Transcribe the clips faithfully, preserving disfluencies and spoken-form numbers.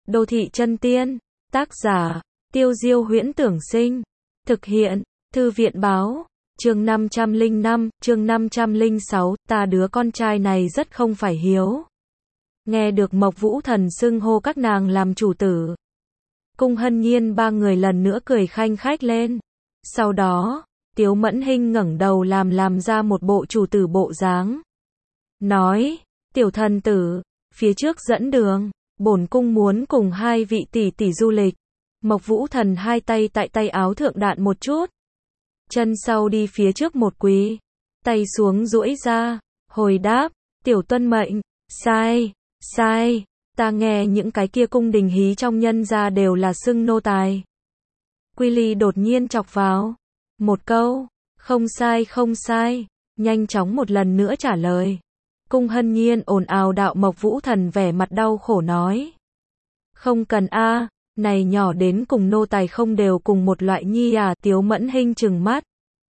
Đô thị chân tiên. Tác giả, Tiêu Diêu Huyễn Tưởng Sinh. Thực hiện, Thư viện Báo. Chương năm trăm lẻ năm, chương năm trăm lẻ sáu, ta đứa con trai này rất không phải hiếu. Nghe được Mộc Vũ Thần xưng hô các nàng làm chủ tử. Cung Hân Nhiên ba người lần nữa cười khanh khách lên. Sau đó, Tiếu Mẫn Hinh ngẩng đầu làm làm ra một bộ chủ tử bộ dáng. Nói, tiểu thần tử, phía trước dẫn đường, bổn cung muốn cùng hai vị tỷ tỷ du lịch. Mộc Vũ Thần hai tay tại tay áo thượng đạn một chút. Chân sau đi phía trước một quý. Tay xuống duỗi ra, hồi đáp, tiểu tuân mệnh, sai, sai, ta nghe những cái kia cung đình hí trong nhân gia đều là xưng nô tài. Quy Ly đột nhiên chọc vào. Một câu, không sai không sai, nhanh chóng một lần nữa trả lời. Cung Hân Nhiên ồn ào đạo. Mộc Vũ Thần vẻ mặt đau khổ nói. Không cần a, này nhỏ đến cùng nô tài không đều cùng một loại nhi à. Tiếu Mẫn Hinh trừng mắt.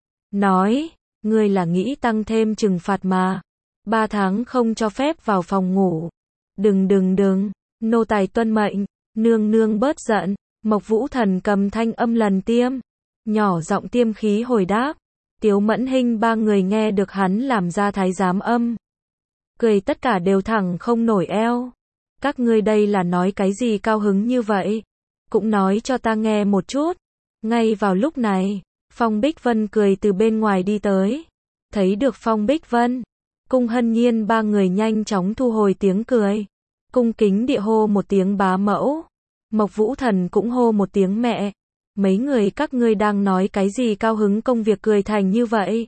Nói, ngươi là nghĩ tăng thêm trừng phạt mà. Ba tháng không cho phép vào phòng ngủ. Đừng đừng đừng, nô tài tuân mệnh, nương nương bớt giận. Mộc Vũ Thần cầm thanh âm lần tiêm. Nhỏ giọng tiêm khí hồi đáp. Tiếu Mẫn Hinh ba người nghe được hắn làm ra thái giám âm. Cười tất cả đều thẳng không nổi eo. Các ngươi đây là nói cái gì cao hứng như vậy? Cũng nói cho ta nghe một chút. Ngay vào lúc này, Phong Bích Vân cười từ bên ngoài đi tới. Thấy được Phong Bích Vân, Cung Hân Nhiên ba người nhanh chóng thu hồi tiếng cười. Cung kính địa hô một tiếng bá mẫu. Mộc Vũ Thần cũng hô một tiếng mẹ. Mấy người các ngươi đang nói cái gì cao hứng công việc cười thành như vậy?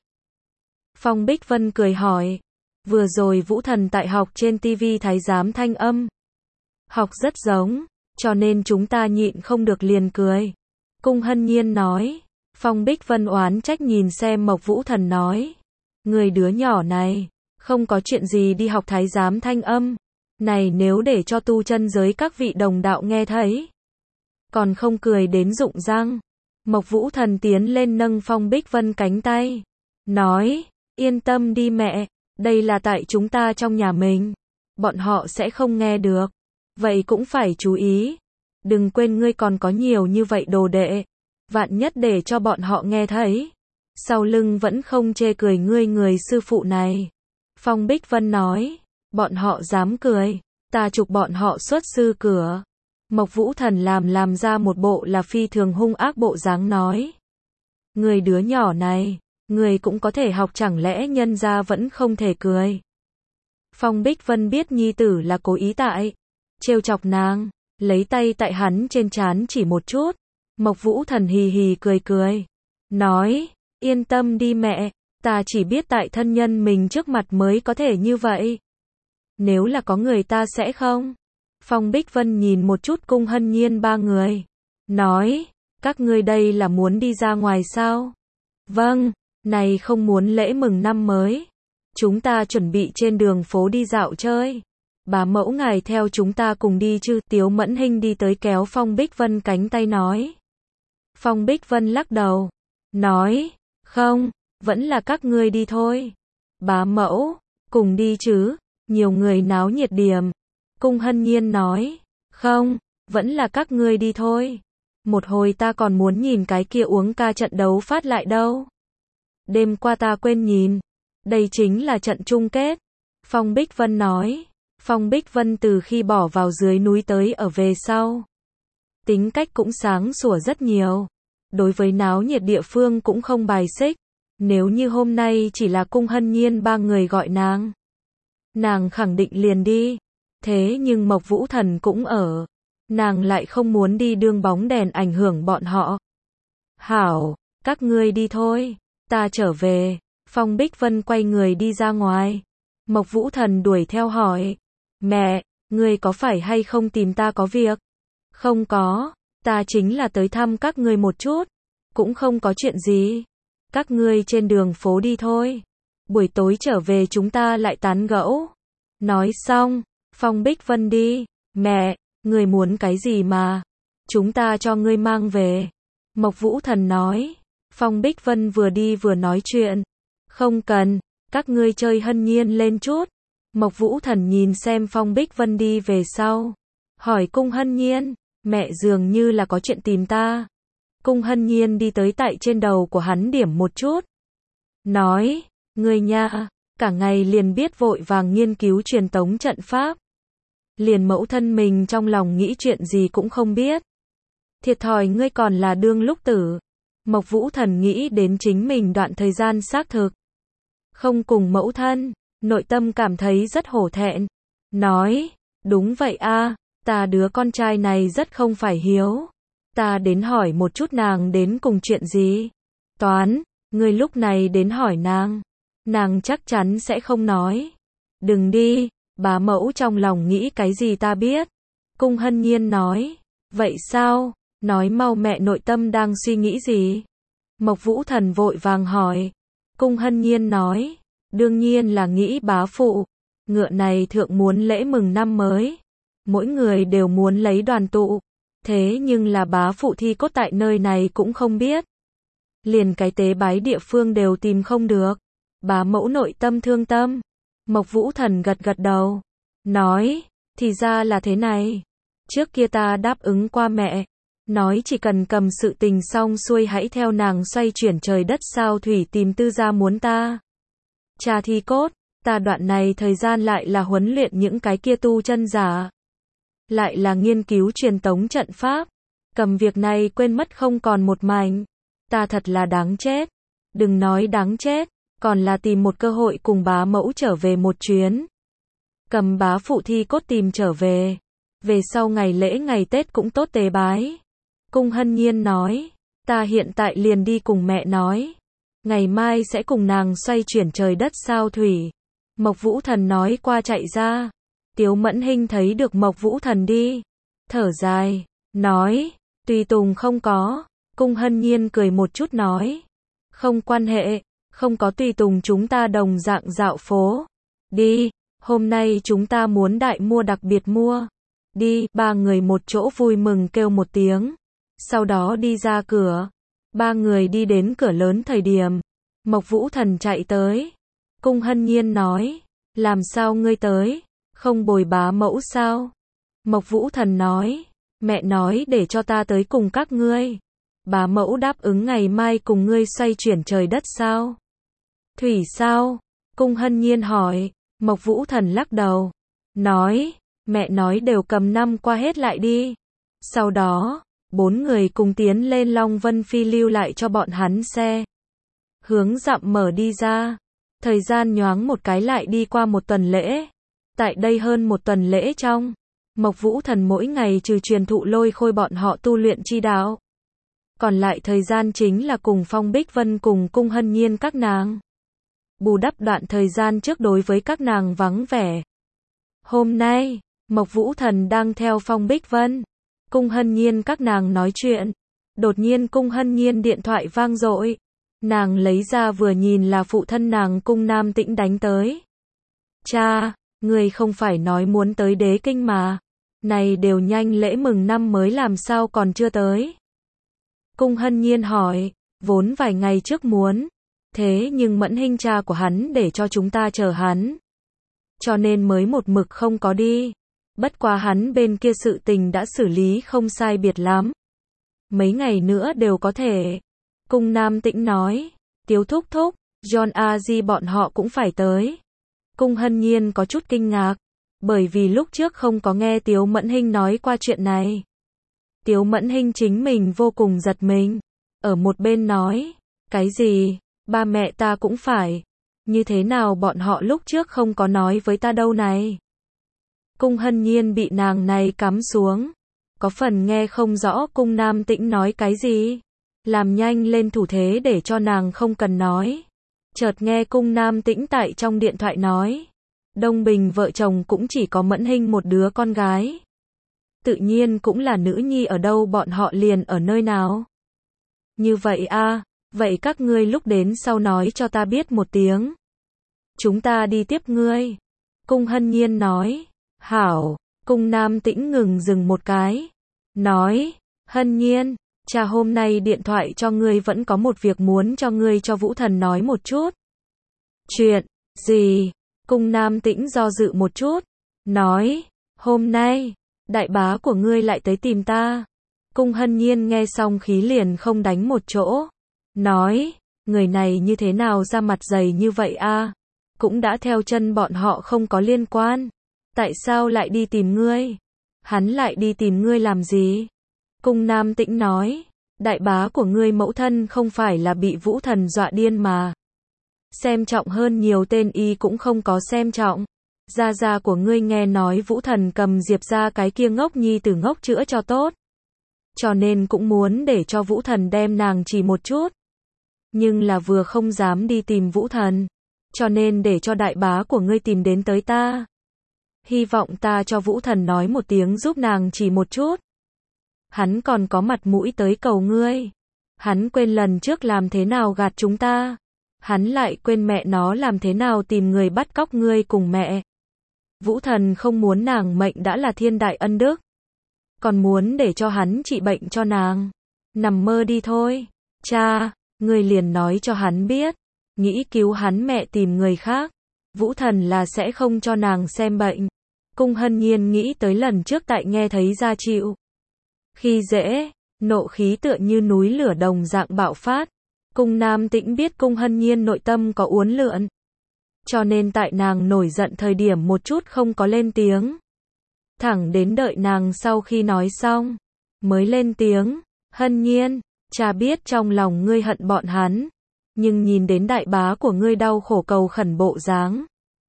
Phong Bích Vân cười hỏi. Vừa rồi Vũ Thần tại học trên tivi thái giám thanh âm. Học rất giống, cho nên chúng ta nhịn không được liền cười. Cung Hân Nhiên nói. Phong Bích Vân oán trách nhìn xem Mộc Vũ Thần nói. Người đứa nhỏ này, không có chuyện gì đi học thái giám thanh âm. Này nếu để cho tu chân giới các vị đồng đạo nghe thấy. Còn không cười đến rụng răng. Mộc Vũ Thần tiến lên nâng Phong Bích Vân cánh tay. Nói, yên tâm đi mẹ, đây là tại chúng ta trong nhà mình. Bọn họ sẽ không nghe được. Vậy cũng phải chú ý. Đừng quên ngươi còn có nhiều như vậy đồ đệ. Vạn nhất để cho bọn họ nghe thấy. Sau lưng vẫn không chê cười ngươi người sư phụ này. Phong Bích Vân nói, bọn họ dám cười, ta chụp bọn họ xuất sư cửa. Mộc Vũ Thần làm làm ra một bộ là phi thường hung ác bộ dáng nói. Người đứa nhỏ này, người cũng có thể học chẳng lẽ nhân gia vẫn không thể cười. Phong Bích Vân biết nhi tử là cố ý tại. Trêu chọc nàng, lấy tay tại hắn trên trán chỉ một chút. Mộc Vũ Thần hì hì cười cười. Nói, yên tâm đi mẹ, ta chỉ biết tại thân nhân mình trước mặt mới có thể như vậy. Nếu là có người ta sẽ không. Phong Bích Vân nhìn một chút Cung Hân Nhiên ba người. Nói, các ngươi đây là muốn đi ra ngoài sao? Vâng, này không muốn lễ mừng năm mới. Chúng ta chuẩn bị trên đường phố đi dạo chơi. Bá mẫu ngài theo chúng ta cùng đi chứ? Tiếu Mẫn Hinh đi tới kéo Phong Bích Vân cánh tay nói. Phong Bích Vân lắc đầu. Nói, không, vẫn là các ngươi đi thôi. Bá mẫu, cùng đi chứ, nhiều người náo nhiệt điểm. Cung Hân Nhiên nói, không, vẫn là các ngươi đi thôi. Một hồi ta còn muốn nhìn cái kia uống ca trận đấu phát lại đâu. Đêm qua ta quên nhìn. Đây chính là trận chung kết. Phong Bích Vân nói. Phong Bích Vân từ khi bỏ vào dưới núi tới ở về sau. Tính cách cũng sáng sủa rất nhiều. Đối với náo nhiệt địa phương cũng không bài xích. Nếu như hôm nay chỉ là Cung Hân Nhiên ba người gọi nàng. Nàng khẳng định liền đi. Thế nhưng Mộc Vũ Thần cũng ở. Nàng lại không muốn đi đương bóng đèn ảnh hưởng bọn họ. Hảo, các ngươi đi thôi. Ta trở về. Phong Bích Vân quay người đi ra ngoài. Mộc Vũ Thần đuổi theo hỏi. Mẹ, ngươi có phải hay không tìm ta có việc? Không có, ta chính là tới thăm các ngươi một chút. Cũng không có chuyện gì. Các ngươi trên đường phố đi thôi. Buổi tối trở về chúng ta lại tán gẫu. Nói xong, Phong Bích Vân đi. Mẹ, ngươi muốn cái gì mà? Chúng ta cho ngươi mang về. Mộc Vũ Thần nói. Phong Bích Vân vừa đi vừa nói chuyện. Không cần, các ngươi chơi Hân Nhiên lên chút. Mộc Vũ Thần nhìn xem Phong Bích Vân đi về sau. hỏi Cung Hân Nhiên, mẹ dường như là có chuyện tìm ta. Cung Hân Nhiên đi tới tại trên đầu của hắn điểm một chút. Nói, ngươi nha, cả ngày liền biết vội vàng nghiên cứu truyền tống trận pháp. Liền mẫu thân mình trong lòng nghĩ chuyện gì cũng không biết. Thiệt thòi ngươi còn là đương lúc tử. Mộc Vũ Thần nghĩ đến chính mình đoạn thời gian xác thực không cùng mẫu thân, nội tâm cảm thấy rất hổ thẹn. Nói, đúng vậy a, ta đứa con trai này rất không phải hiếu. Ta đến hỏi một chút nàng đến cùng chuyện gì. Toán, ngươi lúc này đến hỏi nàng. Nàng chắc chắn sẽ không nói. Đừng đi, bá mẫu trong lòng nghĩ cái gì ta biết. Cung Hân Nhiên nói, vậy sao, nói mau mẹ nội tâm đang suy nghĩ gì. Mộc Vũ Thần vội vàng hỏi. Cung Hân Nhiên nói, đương nhiên là nghĩ bá phụ. Ngựa này thượng muốn lễ mừng năm mới. Mỗi người đều muốn lấy đoàn tụ. Thế nhưng là bá phụ thi cốt tại nơi này cũng không biết. Liền cái tế bái địa phương đều tìm không được. Bá mẫu nội tâm thương tâm. Mộc Vũ Thần gật gật đầu. Nói, thì ra là thế này. Trước kia ta đáp ứng qua mẹ. Nói chỉ cần cầm sự tình xong xuôi hãy theo nàng xoay chuyển trời đất sao thủy tìm tư gia muốn ta. Cha thi cốt, ta đoạn này thời gian lại là huấn luyện những cái kia tu chân giả. Lại là nghiên cứu truyền tống trận pháp. Cầm việc này quên mất không còn một mảnh. Ta thật là đáng chết. Đừng nói đáng chết, còn là tìm một cơ hội cùng bá mẫu trở về một chuyến. Cầm bá phụ thi cốt tìm trở về. Về sau ngày lễ ngày Tết cũng tốt tế bái. Cung Hân Nhiên nói, ta hiện tại liền đi cùng mẹ nói. Ngày mai sẽ cùng nàng xoay chuyển trời đất sao thủy. Mộc Vũ Thần nói qua chạy ra. Tiếu Mẫn Hinh thấy được Mộc Vũ Thần đi. Thở dài, nói, tùy tùng không có. Cung Hân Nhiên cười một chút nói. Không quan hệ, không có tùy tùng chúng ta đồng dạng dạo phố. Đi, hôm nay chúng ta muốn đại mua đặc biệt mua. Đi, ba người một chỗ vui mừng kêu một tiếng. Sau đó đi ra cửa. Ba người đi đến cửa lớn thời điểm. Mộc Vũ Thần chạy tới. Cung Hân Nhiên nói, làm sao ngươi tới? Không bồi bá mẫu sao? Mộc Vũ Thần nói, mẹ nói để cho ta tới cùng các ngươi. Bá mẫu đáp ứng ngày mai cùng ngươi xoay chuyển trời đất sao? Thủy sao? Cung Hân Nhiên hỏi. Mộc Vũ Thần lắc đầu. Nói, mẹ nói đều cầm năm qua hết lại đi. Sau đó, bốn người cùng tiến lên Long Vân Phi lưu lại cho bọn hắn xe. Hướng dặm mở đi ra. Thời gian nhoáng một cái lại đi qua một tuần lễ. Tại đây hơn một tuần lễ trong, Mộc Vũ Thần mỗi ngày trừ truyền thụ Lôi Khôi bọn họ tu luyện chi đạo. Còn lại thời gian chính là cùng Phong Bích Vân cùng Cung Hân Nhiên các nàng. Bù đắp đoạn thời gian trước đối với các nàng vắng vẻ. Hôm nay, Mộc Vũ Thần đang theo Phong Bích Vân, Cung Hân Nhiên các nàng nói chuyện. Đột nhiên Cung Hân Nhiên điện thoại vang dội. Nàng lấy ra vừa nhìn là phụ thân nàng Cung Nam Tĩnh đánh tới. Cha, người không phải nói muốn tới Đế Kinh mà. Này đều nhanh lễ mừng năm mới làm sao còn chưa tới. Cung Hân Nhiên hỏi, vốn vài ngày trước muốn. Thế nhưng Mẫn Hinh cha của hắn để cho chúng ta chờ hắn. Cho nên mới một mực không có đi. Bất quá hắn bên kia sự tình đã xử lý không sai biệt lắm. Mấy ngày nữa đều có thể. Cung Nam Tĩnh nói, Tiếu thúc thúc, John A Di bọn họ cũng phải tới. Cung Hân Nhiên có chút kinh ngạc, bởi vì lúc trước không có nghe Tiếu Mẫn Hinh nói qua chuyện này. Tiếu Mẫn Hinh chính mình vô cùng giật mình, ở một bên nói, cái gì, ba mẹ ta cũng phải, như thế nào bọn họ lúc trước không có nói với ta đâu này. Cung Hân Nhiên bị nàng này cắm xuống, có phần nghe không rõ Cung Nam Tĩnh nói cái gì, làm nhanh lên thủ thế để cho nàng không cần nói. Chợt nghe Cung Nam Tĩnh tại trong điện thoại nói, Đông Bình vợ chồng cũng chỉ có Mẫn Hinh một đứa con gái. Tự nhiên cũng là nữ nhi ở đâu bọn họ liền ở nơi nào. Như vậy a, à, vậy các ngươi lúc đến sau nói cho ta biết một tiếng. Chúng ta đi tiếp ngươi. Cung Hân Nhiên nói, hảo. Cung Nam Tĩnh ngừng dừng một cái. Nói, Hân Nhiên, cha hôm nay điện thoại cho ngươi vẫn có một việc muốn cho ngươi cho Vũ Thần nói một chút. Chuyện gì? Cung Nam Tĩnh do dự một chút. Nói, hôm nay, đại bá của ngươi lại tới tìm ta. Cung Hân Nhiên nghe xong khí liền không đánh một chỗ. Nói, người này như thế nào ra mặt dày như vậy a? Cũng đã theo chân bọn họ không có liên quan. Tại sao lại đi tìm ngươi? Hắn lại đi tìm ngươi làm gì? Cung Nam Tĩnh nói, đại bá của ngươi mẫu thân không phải là bị Vũ Thần dọa điên mà. Xem trọng hơn nhiều tên y cũng không có xem trọng. Gia gia của ngươi nghe nói Vũ Thần cầm Diệp ra cái kia ngốc nhi tử ngốc chữa cho tốt. Cho nên cũng muốn để cho Vũ Thần đem nàng chỉ một chút. Nhưng là vừa không dám đi tìm Vũ Thần. Cho nên để cho đại bá của ngươi tìm đến tới ta. Hy vọng ta cho Vũ Thần nói một tiếng giúp nàng chỉ một chút. Hắn còn có mặt mũi tới cầu ngươi. Hắn quên lần trước làm thế nào gạt chúng ta. Hắn lại quên mẹ nó làm thế nào tìm người bắt cóc ngươi cùng mẹ. Vũ Thần không muốn nàng mệnh đã là thiên đại ân đức. Còn muốn để cho hắn trị bệnh cho nàng. Nằm mơ đi thôi. Cha, ngươi liền nói cho hắn biết. Nghĩ cứu hắn mẹ tìm người khác. Vũ Thần là sẽ không cho nàng xem bệnh. Cung Hân Nhiên nghĩ tới lần trước tại nghe thấy ra chịu. Khi dễ, nộ khí tựa như núi lửa đồng dạng bạo phát. Cung Nam Tĩnh biết Cung Hân Nhiên nội tâm có uốn lượn. Cho nên tại nàng nổi giận thời điểm một chút không có lên tiếng. Thẳng đến đợi nàng sau khi nói xong, mới lên tiếng, Hân Nhiên, cha biết trong lòng ngươi hận bọn hắn. Nhưng nhìn đến đại bá của ngươi đau khổ cầu khẩn bộ dáng.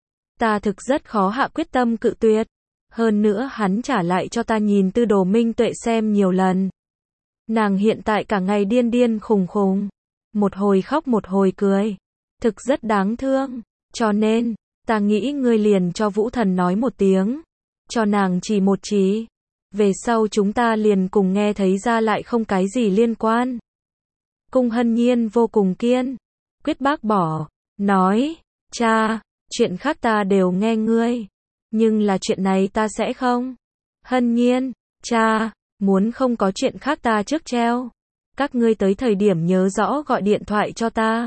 Ta thực rất khó hạ quyết tâm cự tuyệt. Hơn nữa hắn trả lại cho ta nhìn Tư Đồ Minh Tuệ xem nhiều lần. Nàng hiện tại cả ngày điên điên khùng khùng. Một hồi khóc một hồi cười. Thực rất đáng thương. Cho nên, ta nghĩ ngươi liền cho Vũ Thần nói một tiếng. Cho nàng chỉ một chỉ. Về sau chúng ta liền cùng nghe thấy ra lại không cái gì liên quan. Cung Hân Nhiên vô cùng kiên quyết bác bỏ. Nói, cha, chuyện khác ta đều nghe ngươi. Nhưng là chuyện này ta sẽ không. Hân Nhiên, cha, muốn không có chuyện khác ta trước treo. Các ngươi tới thời điểm nhớ rõ gọi điện thoại cho ta.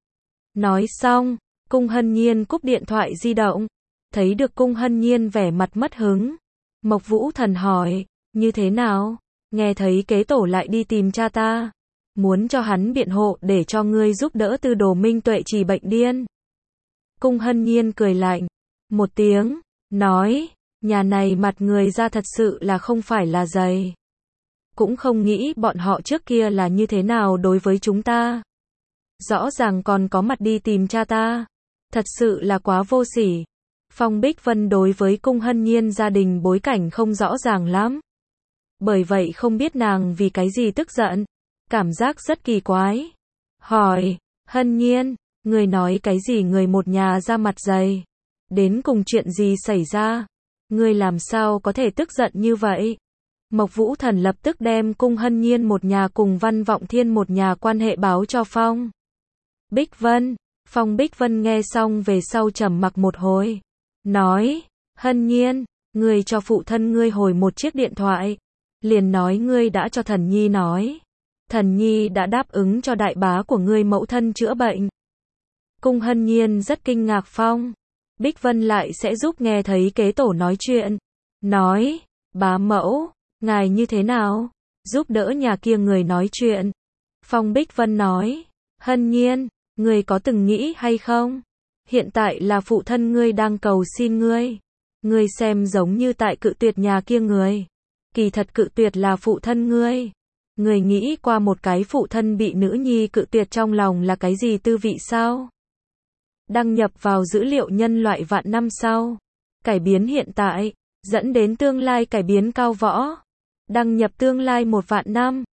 Nói xong, Cung Hân Nhiên cúp điện thoại di động. Thấy được Cung Hân Nhiên vẻ mặt mất hứng. Mộc Vũ Thần hỏi, như thế nào? Nghe thấy kế tổ lại đi tìm cha ta. Muốn cho hắn biện hộ để cho ngươi giúp đỡ Tư Đồ Minh Tuệ trị bệnh điên. Cung Hân Nhiên cười lạnh một tiếng, nói, nhà này mặt người ra thật sự là không phải là dày. Cũng không nghĩ bọn họ trước kia là như thế nào đối với chúng ta. Rõ ràng còn có mặt đi tìm cha ta. Thật sự là quá vô sỉ. Phong Bích Vân đối với Cung Hân Nhiên gia đình bối cảnh không rõ ràng lắm. Bởi vậy không biết nàng vì cái gì tức giận. Cảm giác rất kỳ quái. Hỏi, Hân Nhiên, người nói cái gì người một nhà ra mặt dày? Đến cùng chuyện gì xảy ra? Ngươi làm sao có thể tức giận như vậy? Mộc Vũ Thần lập tức đem Cung Hân Nhiên một nhà cùng Văn Vọng Thiên một nhà quan hệ báo cho Phong Bích Vân. Phong Bích Vân nghe xong về sau trầm mặc một hồi. Nói, Hân Nhiên, ngươi cho phụ thân ngươi hồi một chiếc điện thoại. Liền nói ngươi đã cho Thần Nhi nói. Thần Nhi đã đáp ứng cho đại bá của ngươi mẫu thân chữa bệnh. Cung Hân Nhiên rất kinh ngạc. Phong Bích Vân lại sẽ giúp nghe thấy kế tổ nói chuyện. Nói, bá mẫu, ngài như thế nào? Giúp đỡ nhà kia người nói chuyện. Phong Bích Vân nói, Hân Nhiên, ngươi có từng nghĩ hay không? Hiện tại là phụ thân ngươi đang cầu xin ngươi. Ngươi xem giống như tại cự tuyệt nhà kia người. Kỳ thật cự tuyệt là phụ thân ngươi. Ngươi nghĩ qua một cái phụ thân bị nữ nhi cự tuyệt trong lòng là cái gì tư vị sao? Đăng nhập vào dữ liệu nhân loại vạn năm sau. Cải biến hiện tại, dẫn đến tương lai cải biến cao võ. Đăng nhập tương lai một vạn năm.